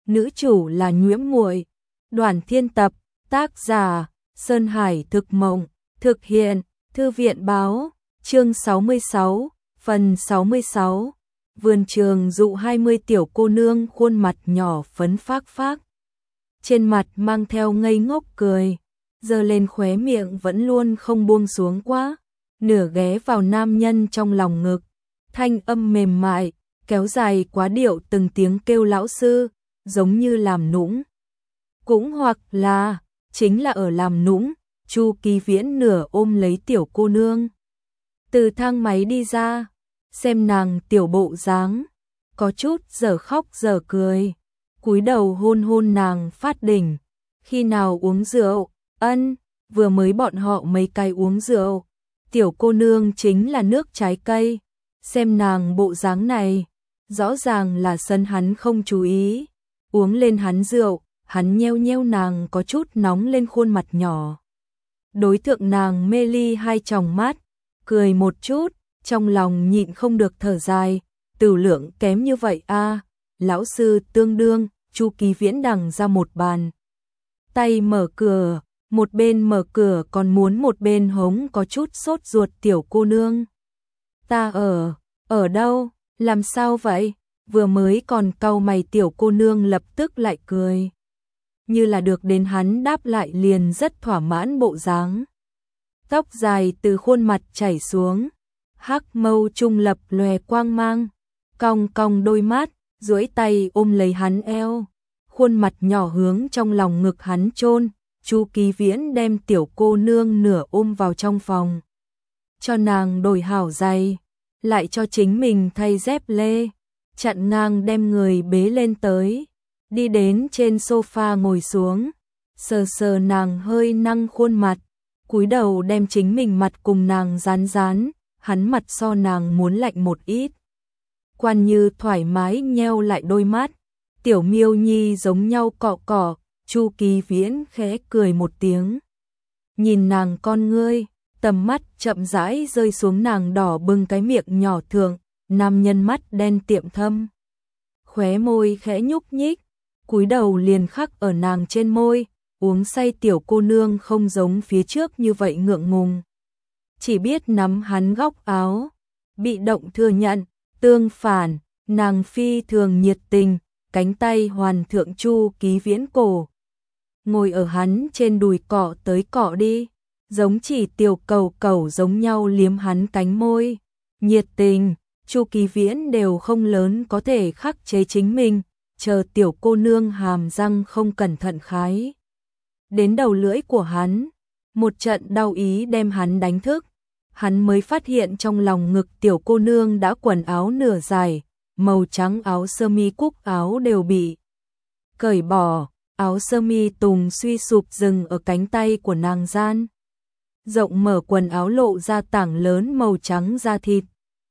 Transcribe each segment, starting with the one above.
nữ chủ là Nhuễm Muội. Đoàn Thiên Tập, tác giả Sơn Hải Thực Mộng, thực hiện Thư viện Báo, chương 66, phần 66. Vườn trường dụ 20 tiểu cô nương khuôn mặt nhỏ phấn phác phác. Trên mặt mang theo ngây ngốc cười, giơ lên khóe miệng vẫn luôn không buông xuống quá, nửa ghé vào nam nhân trong lòng ngực. Thanh âm mềm mại, kéo dài quá điệu từng tiếng kêu lão sư, giống như làm nũng. Cũng hoặc là, chính là ở làm nũng, Chu Kỳ Viễn nửa ôm lấy tiểu cô nương. Từ thang máy đi ra, xem nàng tiểu bộ dáng, có chút giờ khóc giờ cười, cúi đầu hôn hôn nàng phát đỉnh. Khi nào uống rượu? Ân, vừa mới bọn họ mấy cái uống rượu. Tiểu cô nương chính là nước trái cây, xem nàng bộ dáng này, rõ ràng là sân hắn không chú ý, uống lên hắn rượu, hắn nheo nheo nàng có chút nóng lên khuôn mặt nhỏ. Đối tượng nàng mê ly hai tròng mắt, cười một chút, trong lòng nhịn không được thở dài, tử lượng kém như vậy a. Lão sư tương đương, Chu Kỳ Viễn đằng ra một bàn tay mở cửa, một bên mở cửa còn muốn một bên hống có chút sốt ruột tiểu cô nương. Ta ở đâu, làm sao vậy? Vừa mới còn cau mày tiểu cô nương lập tức lại cười, như là được đến hắn đáp lại liền rất thỏa mãn bộ dáng. Tóc dài từ khuôn mặt chảy xuống, hắc mâu trung lập lòe quang mang, cong cong đôi mắt, duỗi tay ôm lấy hắn eo, khuôn mặt nhỏ hướng trong lòng ngực hắn chôn. Chu Kỳ Viễn đem tiểu cô nương nửa ôm vào trong phòng, cho nàng đổi hảo giày, lại cho chính mình thay dép lê, chặn ngang đem người bế lên tới, đi đến trên sofa ngồi xuống, sờ sờ nàng hơi nâng khuôn mặt, cúi đầu đem chính mình mặt cùng nàng dán dán, hắn mặt so nàng muốn lạnh một ít. Quan Như thoải mái nheo lại đôi mắt, tiểu miêu nhi giống nhau cọ cọ. Chu Kỳ Viễn khẽ cười một tiếng, nhìn nàng con ngươi, tầm mắt chậm rãi rơi xuống nàng đỏ bừng cái miệng nhỏ thượng, nam nhân mắt đen tiệm thâm, khóe môi khẽ nhúc nhích, cúi đầu liền khắc ở nàng trên môi. Uống say tiểu cô nương không giống phía trước như vậy ngượng ngùng, chỉ biết nắm hắn góc áo, bị động thừa nhận. Tương phản, nàng phi thường nhiệt tình, cánh tay hoàn thượng Chu Kỳ Viễn cổ, ngồi ở hắn trên đùi cọ tới cọ đi, giống chỉ tiểu cầu cầu giống nhau liếm hắn cánh môi. Nhiệt tình, Chu Kỳ Viễn đều không lớn có thể khắc chế chính mình, chờ tiểu cô nương hàm răng không cẩn thận khái đến đầu lưỡi của hắn, một trận đau ý đem hắn đánh thức. Hắn mới phát hiện trong lòng ngực tiểu cô nương đã quần áo nửa dài, màu trắng áo sơ mi cúc áo đều bị cởi bỏ, áo sơ mi tùng suy sụp dừng ở cánh tay của nàng gian. Rộng mở quần áo lộ ra tảng lớn màu trắng da thịt.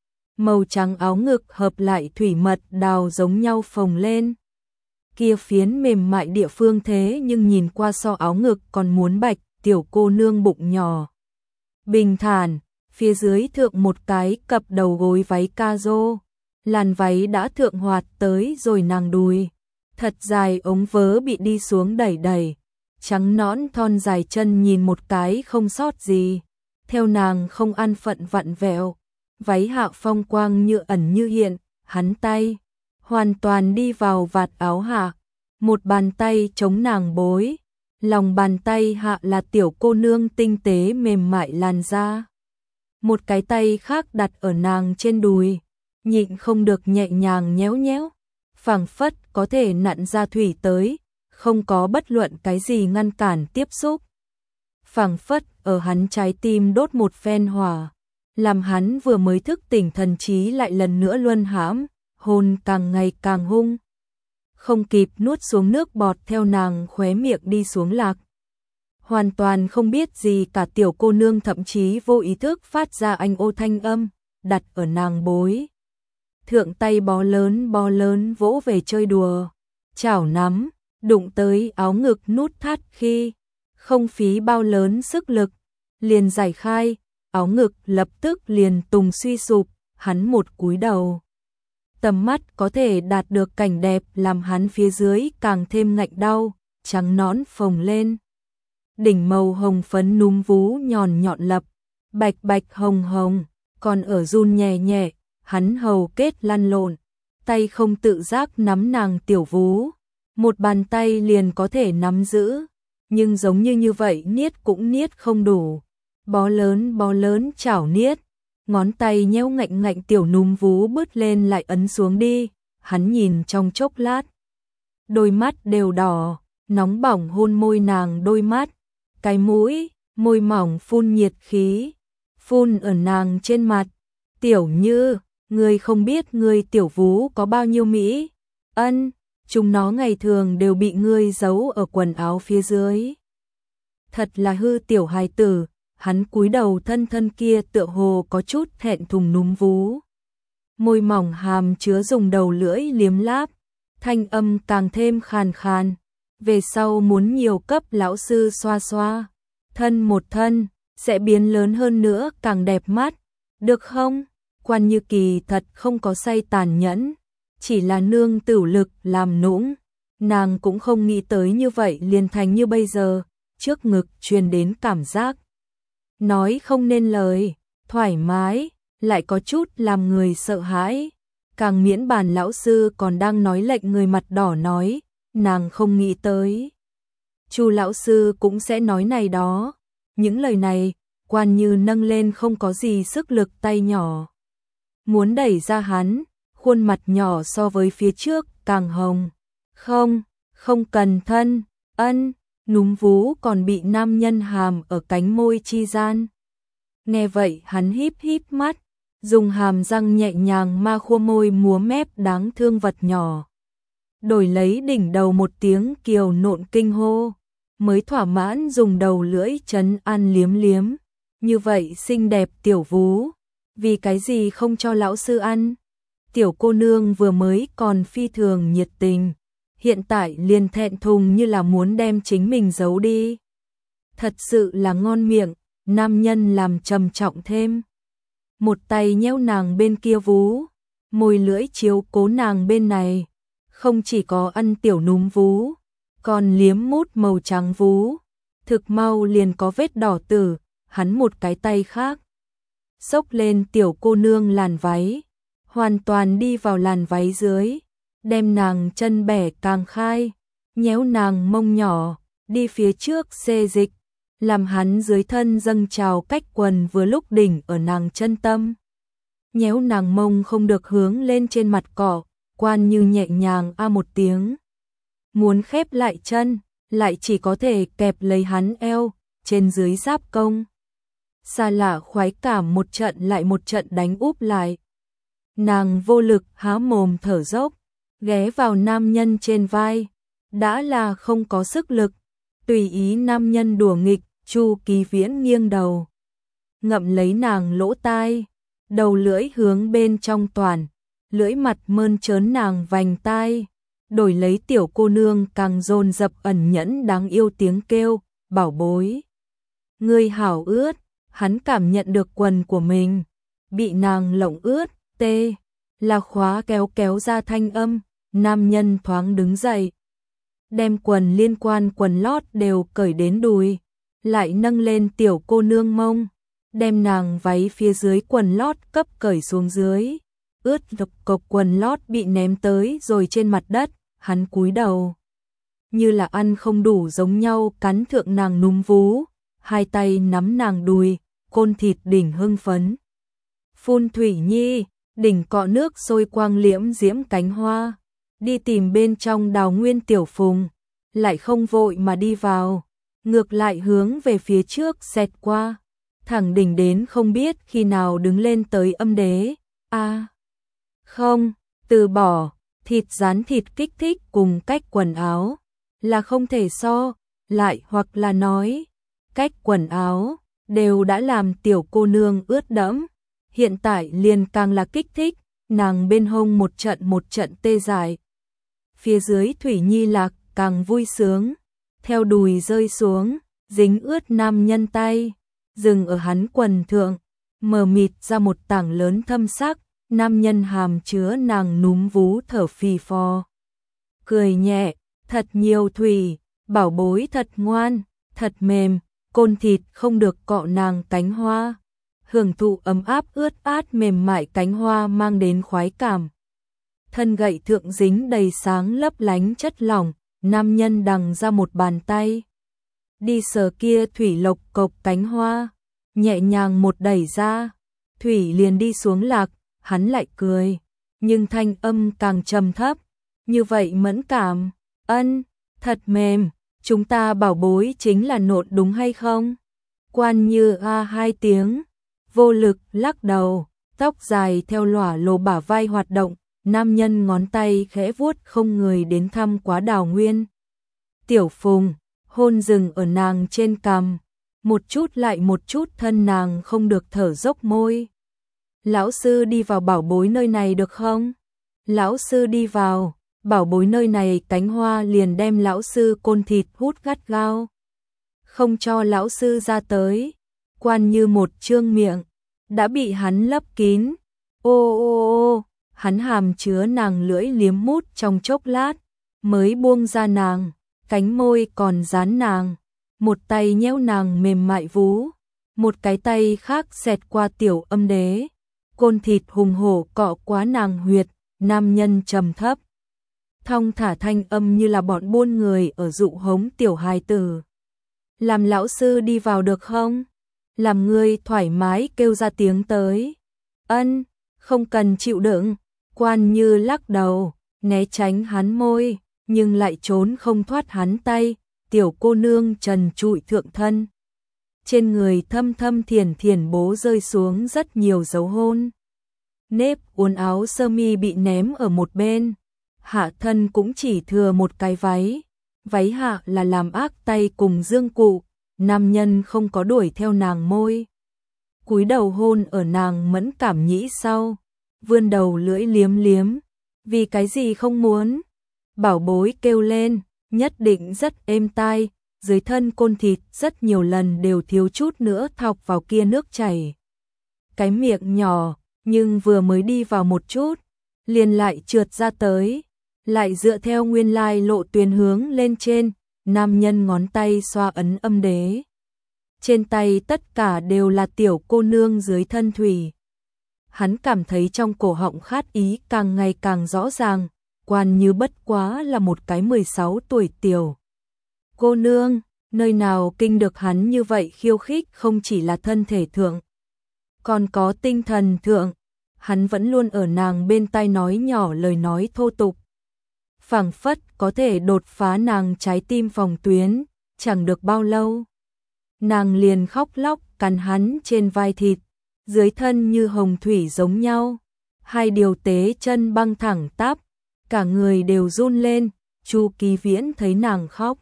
Màu trắng áo ngực hợp lại thủy mật đào giống nhau phồng lên. Kia phiến mềm mại địa phương thế nhưng nhìn qua so áo ngực còn muốn bạch, tiểu cô nương bụng nhỏ bình thản, phía dưới thượng một cái cặp đầu gối váy ca rô, làn váy đã thượng hoạt tới rồi nàng đùi, thật dài ống vớ bị đi xuống đẩy đẩy, trắng nõn thon dài chân nhìn một cái không sót gì, theo nàng không an phận vặn vẹo, váy hạ phong quang như ẩn như hiện, hắn tay hoàn toàn đi vào vạt áo hạ, một bàn tay chống nàng bối, lòng bàn tay hạ là tiểu cô nương tinh tế mềm mại làn da. Một cái tay khác đặt ở nàng trên đùi, nhịn không được nhẹ nhàng nhéo nhéo, phảng phất có thể nặn ra thủy tới, không có bất luận cái gì ngăn cản tiếp xúc. Phảng phất ở hắn trái tim đốt một phen hỏa, làm hắn vừa mới thức tỉnh thần trí lại lần nữa luân hãm, hôn càng ngày càng hung. Không kịp nuốt xuống nước bọt theo nàng khóe miệng đi xuống lạc. Hoàn toàn không biết gì cả tiểu cô nương thậm chí vô ý thức phát ra anh ô thanh âm, đặt ở nàng bối. Thượng tay bó lớn vỗ về chơi đùa, chảo nắm, đụng tới áo ngực nút thắt khi, không phí bao lớn sức lực, liền giải khai, áo ngực lập tức liền tùng suy sụp, hắn một cúi đầu. tầm mắt có thể đạt được cảnh đẹp làm hắn phía dưới càng thêm ngạnh đau, trắng nõn phồng lên. Đỉnh màu hồng phấn núm vú nhọn nhọn lập, bạch bạch hồng hồng, còn ở run nhẹ nhẹ, hắn hầu kết lăn lộn, tay không tự giác nắm nàng tiểu vú, một bàn tay liền có thể nắm giữ, nhưng giống như vậy niết cũng niết không đủ, bó lớn chảo niết, ngón tay nhéo ngạnh ngạnh tiểu núm vú bứt lên lại ấn xuống đi, hắn nhìn trong chốc lát, đôi mắt đều đỏ, nóng bỏng hôn môi nàng đôi mắt, cái mũi, môi mỏng phun nhiệt khí, phun ở nàng trên mặt, tiểu Như, ngươi không biết ngươi tiểu vú có bao nhiêu mỹ, ân, chúng nó ngày thường đều bị ngươi giấu ở quần áo phía dưới. Thật là hư tiểu hài tử, hắn cúi đầu thân thân kia tựa hồ có chút thẹn thùng núm vú. Môi mỏng hàm chứa dùng đầu lưỡi liếm láp, thanh âm càng thêm khàn khàn. Về sau muốn nhiều cấp lão sư xoa xoa, thân một thân, sẽ biến lớn hơn nữa càng đẹp mắt, được không? Quan Như Kỳ thật không có say tàn nhẫn, chỉ là nương tửu lực làm nũng, nàng cũng không nghĩ tới như vậy liền thành như bây giờ, trước ngực truyền đến cảm giác. Nói không nên lời, thoải mái, lại có chút làm người sợ hãi, càng miễn bàn lão sư còn đang nói lệnh người mặt đỏ nói, nàng không nghĩ tới. Chu lão sư cũng sẽ nói này đó, những lời này, Quan Như nâng lên không có gì sức lực tay nhỏ. Muốn đẩy ra hắn, khuôn mặt nhỏ so với phía trước càng hồng. Không cần thân, ân, núm vú còn bị nam nhân hàm ở cánh môi chi gian. Nghe vậy hắn híp híp mắt, dùng hàm răng nhẹ nhàng ma khua môi múa mép đáng thương vật nhỏ. Đổi lấy đỉnh đầu một tiếng kiều nộn kinh hô, mới thỏa mãn dùng đầu lưỡi trấn an liếm liếm. Như vậy xinh đẹp tiểu vú, vì cái gì không cho lão sư ăn? Tiểu cô nương vừa mới còn phi thường nhiệt tình, hiện tại liền thẹn thùng như là muốn đem chính mình giấu đi. Thật sự là ngon miệng, nam nhân làm trầm trọng thêm. Một tay nhéo nàng bên kia vú, môi lưỡi chiếu cố nàng bên này, không chỉ có ăn tiểu núm vú, còn liếm mút màu trắng vú, thực mau liền có vết đỏ tử, hắn một cái tay khác xốc lên tiểu cô nương làn váy, hoàn toàn đi vào làn váy dưới, đem nàng chân bẻ càng khai, nhéo nàng mông nhỏ, đi phía trước xê dịch, làm hắn dưới thân dâng trào cách quần vừa lúc đỉnh ở nàng chân tâm. Nhéo nàng mông không được hướng lên trên mặt cỏ, Quan Như nhẹ nhàng a một tiếng. Muốn khép lại chân, lại chỉ có thể kẹp lấy hắn eo, trên dưới giáp công. Xa lạ khoái cảm một trận lại một trận đánh úp lại. Nàng vô lực há mồm thở dốc, ghé vào nam nhân trên vai, đã là không có sức lực, tùy ý nam nhân đùa nghịch. Chu Kỳ Viễn nghiêng đầu, ngậm lấy nàng lỗ tai, đầu lưỡi hướng bên trong toàn, lưỡi mặt mơn trớn nàng vành tai, đổi lấy tiểu cô nương càng dồn dập ẩn nhẫn đáng yêu tiếng kêu, bảo bối. Ngươi hảo ướt, hắn cảm nhận được quần của mình, bị nàng lộng ướt, tê, là khóa kéo kéo ra thanh âm, nam nhân thoáng đứng dậy, đem quần liên quan quần lót đều cởi đến đùi. Lại nâng lên tiểu cô nương mông, đem nàng váy phía dưới quần lót cấp cởi xuống dưới, ướt độc cộc quần lót bị ném tới rồi trên mặt đất, hắn cúi đầu. Như là ăn không đủ giống nhau cắn thượng nàng núm vú, hai tay nắm nàng đùi, côn thịt đỉnh hưng phấn. Phun Thủy Nhi, đỉnh cọ nước sôi quang liễm diễm cánh hoa, đi tìm bên trong Đào Nguyên Tiểu Phùng, lại không vội mà đi vào. Ngược lại hướng về phía trước xẹt qua, thẳng đỉnh đến không biết khi nào đứng lên tới âm đế. Không, từ bỏ, thịt rán thịt kích thích cùng cách quần áo, là không thể so, lại hoặc là nói, cách quần áo, đều đã làm tiểu cô nương ướt đẫm, hiện tại liền càng là kích thích, nàng bên hông một trận tê dại. Phía dưới Thủy Nhi Lạc càng vui sướng. Theo đùi rơi xuống, dính ướt nam nhân tay, dừng ở hắn quần thượng, mờ mịt ra một tảng lớn thâm sắc, Nam nhân hàm chứa nàng núm vú thở phì phò. Cười nhẹ, thật nhiều thủy, bảo bối thật ngoan, thật mềm, côn thịt không được cọ nàng cánh hoa. Hưởng thụ ấm áp ướt át mềm mại cánh hoa mang đến khoái cảm. Thân gậy thượng dính đầy sáng lấp lánh chất lỏng, nam nhân đằng ra một bàn tay. Đi sờ kia thủy lộc cộc cánh hoa, nhẹ nhàng một đẩy ra, thủy liền đi xuống lạc, hắn lại cười, nhưng thanh âm càng trầm thấp, như vậy mẫn cảm, ân, thật mềm, chúng ta bảo bối chính là nộn đúng hay không? Quan Như a hai tiếng, vô lực lắc đầu, tóc dài theo lỏa lồ bả vai hoạt động, nam nhân ngón tay khẽ vuốt không người đến thăm quá Đào Nguyên. Tiểu Phùng, hôn dừng ở nàng trên cằm, một chút lại một chút thân nàng không được thở dốc môi. Lão sư đi vào bảo bối nơi này được không? Lão sư đi vào, bảo bối nơi này cánh hoa liền đem lão sư côn thịt hút gắt gao. Không cho lão sư ra tới, Quan Như một trương miệng, đã bị hắn lấp kín. Ô ô ô, hắn hàm chứa nàng lưỡi liếm mút trong chốc lát, mới buông ra nàng, cánh môi còn dán nàng, một tay nhéo nàng mềm mại vú, một cái tay khác xẹt qua tiểu âm đế, côn thịt hùng hổ cọ quá nàng huyệt, nam nhân trầm thấp. Thong thả thanh âm như là bọn buôn người ở dụ hống tiểu hài tử. Làm lão sư đi vào được không? Làm ngươi thoải mái kêu ra tiếng tới. Ân, không cần chịu đựng. Quan Như lắc đầu, né tránh hắn môi, nhưng lại trốn không thoát hắn tay. Tiểu cô nương trần trụi thượng thân. Trên người thâm thâm thiền thiền bố rơi xuống rất nhiều dấu hôn. Nếp uốn áo sơ mi bị ném ở một bên. Hạ thân cũng chỉ thừa một cái váy. Váy hạ là làm ác tay cùng dương cụ. Nam nhân không có đuổi theo nàng môi. Cúi đầu hôn ở nàng mẫn cảm nhĩ sau. Vươn đầu lưỡi liếm liếm. Vì cái gì không muốn? Bảo bối kêu lên, nhất định rất êm tai. Dưới thân côn thịt rất nhiều lần đều thiếu chút nữa thọc vào kia nước chảy. Cái miệng nhỏ, nhưng vừa mới đi vào một chút, liền lại trượt ra tới. Lại dựa theo nguyên lai lộ tuyến hướng lên trên, nam nhân ngón tay xoa ấn âm đế. Trên tay tất cả đều là tiểu cô nương dưới thân thủy. Hắn cảm thấy trong cổ họng khát ý càng ngày càng rõ ràng, Quan Như bất quá là một cái 16 tuổi tiểu cô nương, nơi nào kinh được hắn như vậy khiêu khích không chỉ là thân thể thượng, còn có tinh thần thượng, hắn vẫn luôn ở nàng bên tai nói nhỏ lời nói thô tục. Phảng phất có thể đột phá nàng trái tim phòng tuyến, chẳng được bao lâu. Nàng liền khóc lóc cắn hắn trên vai thịt, dưới thân như hồng thủy giống nhau. Hai điều tế chân băng thẳng tắp, cả người đều run lên, Chu Kỳ Viễn thấy nàng khóc.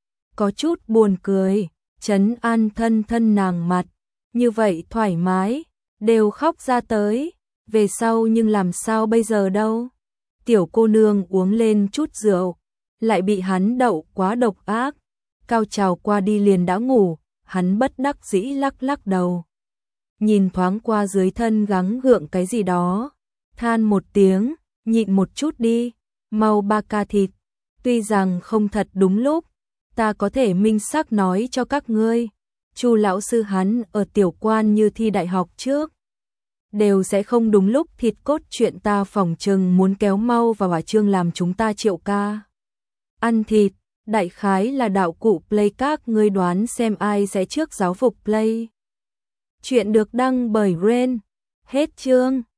Có chút buồn cười, trấn an thân thân nàng mặt, như vậy thoải mái, đều khóc ra tới, về sau nhưng làm sao bây giờ đâu. Tiểu cô nương uống lên chút rượu, lại bị hắn đậu quá độc ác, cao trào qua đi liền đã ngủ, hắn bất đắc dĩ lắc lắc đầu. Nhìn thoáng qua dưới thân gắng gượng cái gì đó, than một tiếng, nhịn một chút đi, mau ba ca thịt, tuy rằng không thật đúng lúc, ta có thể minh xác nói cho các ngươi, Chu lão sư hắn ở tiểu Quan Như thi đại học trước, đều sẽ không đúng lúc thịt cốt chuyện ta phỏng chừng muốn kéo mau vào hỏa chương làm chúng ta triệu ca. Ăn thịt, đại khái là đạo cụ play các ngươi đoán xem ai sẽ trước giáo phục play. Chuyện được đăng bởi Ren. Hết chương.